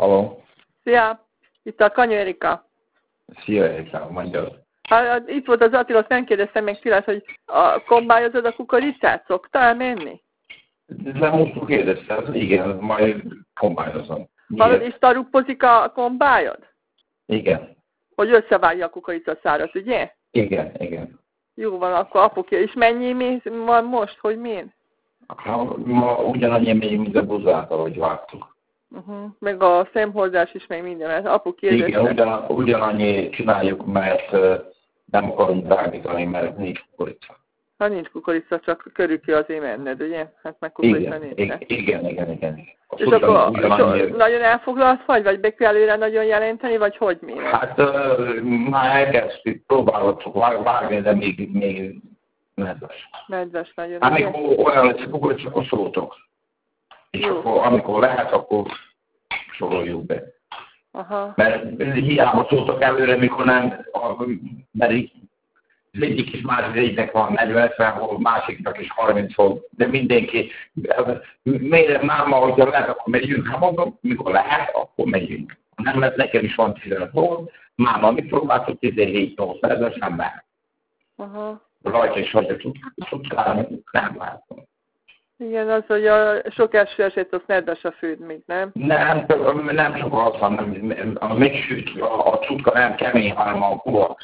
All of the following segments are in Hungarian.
Halló? Szia! Itt a Kanyó Erika. Szia, Erika, mondjad. Hát itt volt az Attila, azt nem kérdeztem még Tilát, hogy kombályozod a kukoricát? Szoktál menni? Nem most kérdeztem, igen, majd kombályozom. Hallod, és taruppozik a kombályod? Igen. Hogy összevágja a kukoricaszárat, ugye? Igen. Jó van, akkor apuké. És mennyi van most, hogy milyen? Ma ugyanannyi megyünk, mint a buzáltal, hogy vágtuk. Meg a szemhordás is, meg minden, mert apu kérdezte. Igen, ugyanannyi csináljuk, mert nem akarunk drágítani, mert nincs kukorica. Ha nincs kukorica, csak körülkül azért menned, ugye? Hát meg kukorica nincs. Igen. És akkor nagyon elfoglalt vagy be kell előre nagyon jelenteni, vagy hogy mi? Hát már elkezdtük, próbáltuk vágni, de még nedves. Nedves nagyon, hát amikor olyan lesz, kukorica, akkor szóltok. És akkor, amikor lehet, akkor soroljuk be. Aha. Mert hiába szóltak előre, mikor nem, mert az egyik is már az egyiknek van 40, hol másiknak is 30 fok, de mindenki, miért máma, hogyha lehet, akkor megyünk, ha mondom, mikor lehet, akkor megyünk. Nem lehet, nekem is van 15 fok, máma, mit próbáltok 17-8, ez sem lehet. Aha. Rajta is hagyja tudkálni, nem látom. Igen, az, hogy a sok első eset, az nedves a főd még, nem? Nem csak az, hanem a megsüt, a cutka nem kemény, hanem a kuva.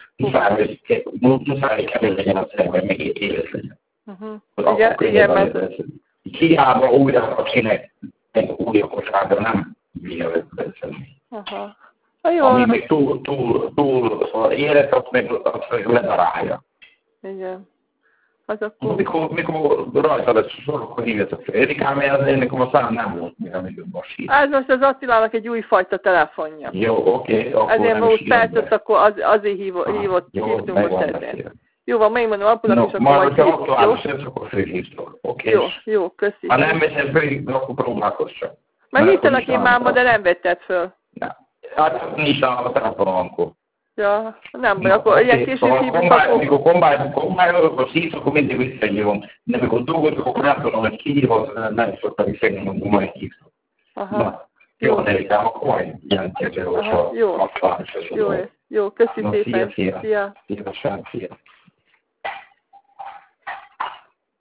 Muszáj kemény legyen a szerve, még éles legyen. Igen, mert... Hiába újra kéne egy új kosárba, nem bírja összevenni. Aha. Ami még túl élet, azt meg ledarálja. Igen. Az akkor... Mikor rajta lesz a sor, akkor hívjatok fel. Erikám, mert nekem a szám nem volt még, amikor most hív. Ez most az Attilának egy újfajta telefonja. Jó, oké. Ezért most percet, akkor azért hívtunk most ezzel. Jó van, megmondom apunak, és akkor majd hívjuk. Majd, ha aktuális lesz, akkor fölhívtok. Oké? Jó, köszi. Ha nem veszed föl, akkor próbálkozz csak. Meghívtalak én máma, de nem vetted föl. Hát nincs a telefonon. Ja, nem baj, akkor ilyen később hívunk, akkor... Mikor kombályolok, akkor szívsz, akkor mindig visszahívom. De mikor dolgozok, akkor nem tudom, hogy kihívod, nem szoktam visszahívni, akkor majd hívsz. Aha. Jó, Erikám, akkor majd jelentkező, hogyha aktuális. Jó, köszi szépen. Szia.